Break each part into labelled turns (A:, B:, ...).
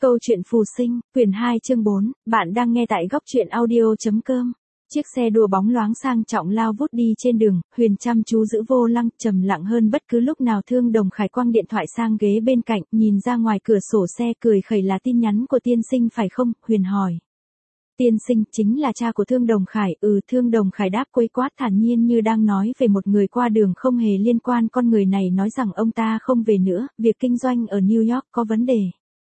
A: Câu chuyện phù sinh, quyển 2 chương 4, bạn đang nghe tại góc truyện audio.com. Chiếc xe đua bóng loáng sang trọng lao vút đi trên đường, Huyền chăm chú giữ vô lăng, trầm lặng hơn bất cứ lúc nào. Thương Đồng Khải quăng điện thoại sang ghế bên cạnh, nhìn ra ngoài cửa sổ xe cười khẩy. Là tin nhắn của tiên sinh phải không? Huyền hỏi. Tiên sinh chính là cha của Thương Đồng Khải. Thương Đồng Khải đáp quấy quát thản nhiên như đang nói về một người qua đường không hề liên quan. Con người này nói rằng ông ta không về nữa, việc kinh doanh ở New York có vấn đề.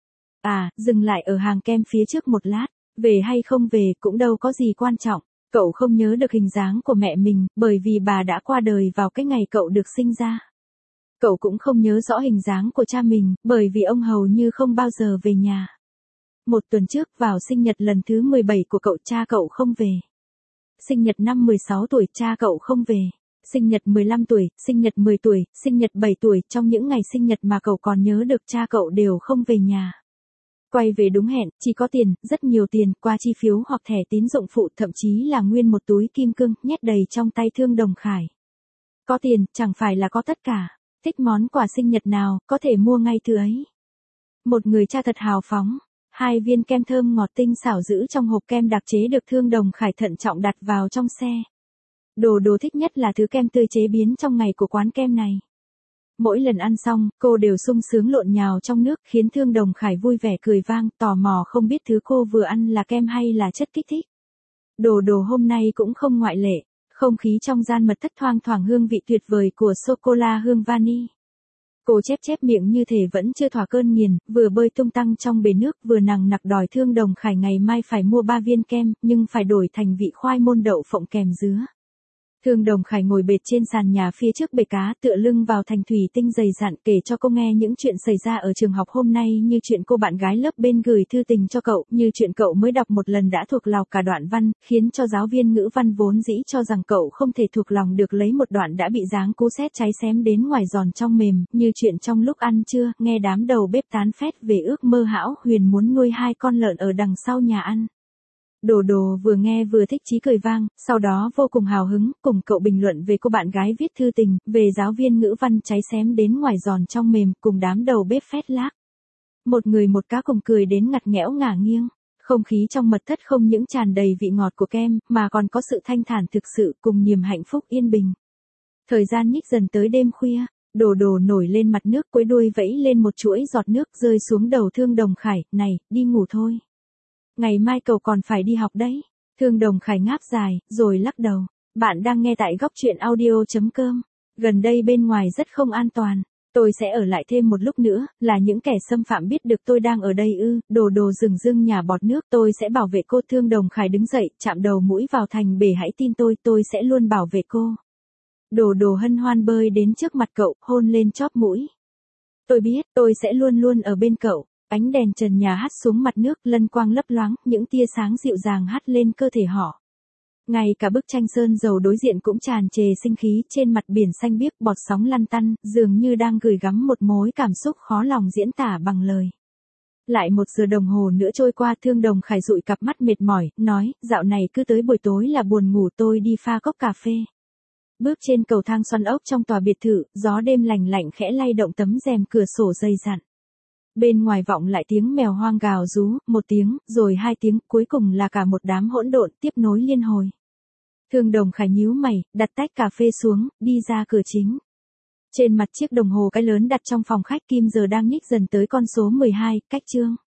A: Dừng lại ở hàng kem phía trước một lát, về hay không về cũng đâu có gì quan trọng. Cậu không nhớ được hình dáng của mẹ mình, bởi vì bà đã qua đời vào cái ngày cậu được sinh ra. Cậu cũng không nhớ rõ hình dáng của cha mình, bởi vì ông hầu như không bao giờ về nhà. Một tuần trước, vào sinh nhật lần thứ 17 của cậu, cha cậu không về. Sinh nhật năm 16 tuổi, cha cậu không về. Sinh nhật 15 tuổi, sinh nhật 10 tuổi, sinh nhật 7 tuổi, trong những ngày sinh nhật mà cậu còn nhớ được, cha cậu đều không về nhà. Quay về đúng hẹn, chỉ có tiền, rất nhiều tiền, qua chi phiếu hoặc thẻ tín dụng phụ, thậm chí là nguyên một túi kim cương, nhét đầy trong tay Thương Đồng Khải. Có tiền, chẳng phải là có tất cả. Thích món quà sinh nhật nào, có thể mua ngay thứ ấy. Một người cha thật hào phóng. 2 viên kem thơm ngọt tinh xảo giữ trong hộp kem đặc chế được Thương Đồng Khải thận trọng đặt vào trong xe. Đồ thích nhất là thứ kem tươi chế biến trong ngày của quán kem này. Mỗi lần ăn xong, cô đều sung sướng lộn nhào trong nước, khiến Thương Đồng Khải vui vẻ cười vang, tò mò không biết thứ cô vừa ăn là kem hay là chất kích thích. Đồ hôm nay cũng không ngoại lệ, không khí trong gian mật thất thoang thoảng hương vị tuyệt vời của sô-cô-la hương vani. Cô chép miệng như thể vẫn chưa thỏa cơn nghiền, vừa bơi tung tăng trong bể nước, vừa nằng nặc đòi Thương Đồng Khải ngày mai phải mua 3 viên kem, nhưng phải đổi thành vị khoai môn đậu phộng kèm dứa. Thương Đồng Khải ngồi bệt trên sàn nhà phía trước bể cá, tựa lưng vào thành thủy tinh dày dặn, kể cho cô nghe những chuyện xảy ra ở trường học hôm nay, như chuyện cô bạn gái lớp bên gửi thư tình cho cậu, như chuyện cậu mới đọc một lần đã thuộc lòng cả đoạn văn, khiến cho giáo viên ngữ văn vốn dĩ cho rằng cậu không thể thuộc lòng được lấy một đoạn đã bị giáng cú sét cháy xém đến ngoài giòn trong mềm, như chuyện trong lúc ăn trưa, nghe đám đầu bếp tán phét về ước mơ hão huyền muốn nuôi 2 con lợn ở đằng sau nhà ăn. Đồ vừa nghe vừa thích chí cười vang, sau đó vô cùng hào hứng, cùng cậu bình luận về cô bạn gái viết thư tình, về giáo viên ngữ văn cháy xém đến ngoài giòn trong mềm, cùng đám đầu bếp phét lác. Một người một cá cùng cười đến ngặt nghẽo ngả nghiêng. Không khí trong mật thất không những tràn đầy vị ngọt của kem, mà còn có sự thanh thản thực sự, cùng niềm hạnh phúc yên bình. Thời gian nhích dần tới đêm khuya, đồ nổi lên mặt nước, cuối đuôi vẫy lên một chuỗi giọt nước rơi xuống đầu Thương Đồng Khải. Này, đi ngủ thôi. Ngày mai cậu còn phải đi học đấy. Thương Đồng Khải ngáp dài, rồi lắc đầu. Bạn đang nghe tại góc truyện audio.com. Gần đây bên ngoài rất không an toàn. Tôi sẽ ở lại thêm một lúc nữa, là những kẻ xâm phạm biết được tôi đang ở đây ư? Đồ rừng nhả bọt nước. Tôi sẽ bảo vệ cô. Thương Đồng Khải đứng dậy, chạm đầu mũi vào thành bể. Hãy tin tôi sẽ luôn bảo vệ cô. Đồ hân hoan bơi đến trước mặt cậu, hôn lên chóp mũi. Tôi biết, tôi sẽ luôn ở bên cậu. Ánh đèn trần nhà hắt xuống mặt nước, lân quang lấp loáng, những tia sáng dịu dàng hắt lên cơ thể họ. Ngay cả bức tranh sơn dầu đối diện cũng tràn trề sinh khí, trên mặt biển xanh biếc bọt sóng lăn tăn, dường như đang gửi gắm một mối cảm xúc khó lòng diễn tả bằng lời. Lại 1 giờ đồng hồ nữa trôi qua, Thương Đồng Khải dụi cặp mắt mệt mỏi, nói, dạo này cứ tới buổi tối là buồn ngủ, tôi đi pha cốc cà phê. Bước trên cầu thang xoắn ốc trong tòa biệt thự, gió đêm lành lạnh khẽ lay động tấm rèm cửa sổ dày dặn. Bên ngoài vọng lại tiếng mèo hoang gào rú, 1 tiếng, rồi 2 tiếng, cuối cùng là cả một đám hỗn độn tiếp nối liên hồi. Thương Đồng Khải nhíu mày, đặt tách cà phê xuống, đi ra cửa chính. Trên mặt chiếc đồng hồ cái lớn đặt trong phòng khách kim giờ đang nhích dần tới con số 12, cách chương.